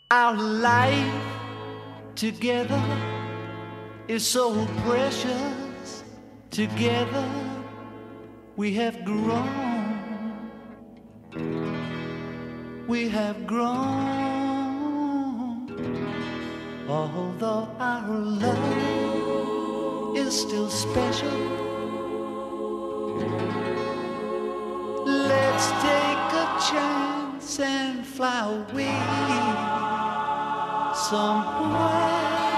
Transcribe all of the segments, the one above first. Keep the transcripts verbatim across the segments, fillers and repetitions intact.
Our life together is so precious. Together we have grown. We have grown. Although our love is still special, let's take a chance and fly away somewhere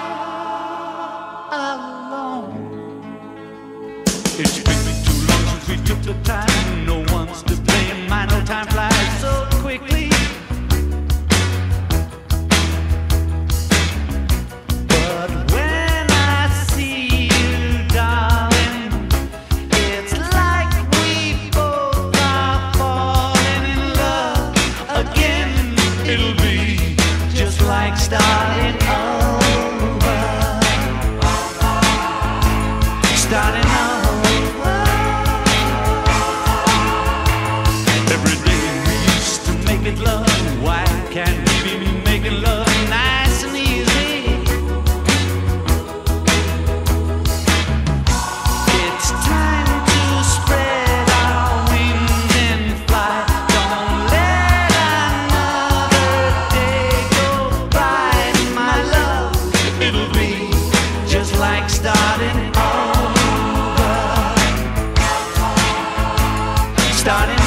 alone. It's been too long since we took the time. No one's to blame. My no time flies so quickly. But when I see you, darling, it's like we both are falling in love again. It'll be just like starting over, starting over. Every day we used to make it love. Why can't we be making love nice and easy? It's time to spread our wings and fly. Don't let another day go by, my love. It'll be just like starting over, starting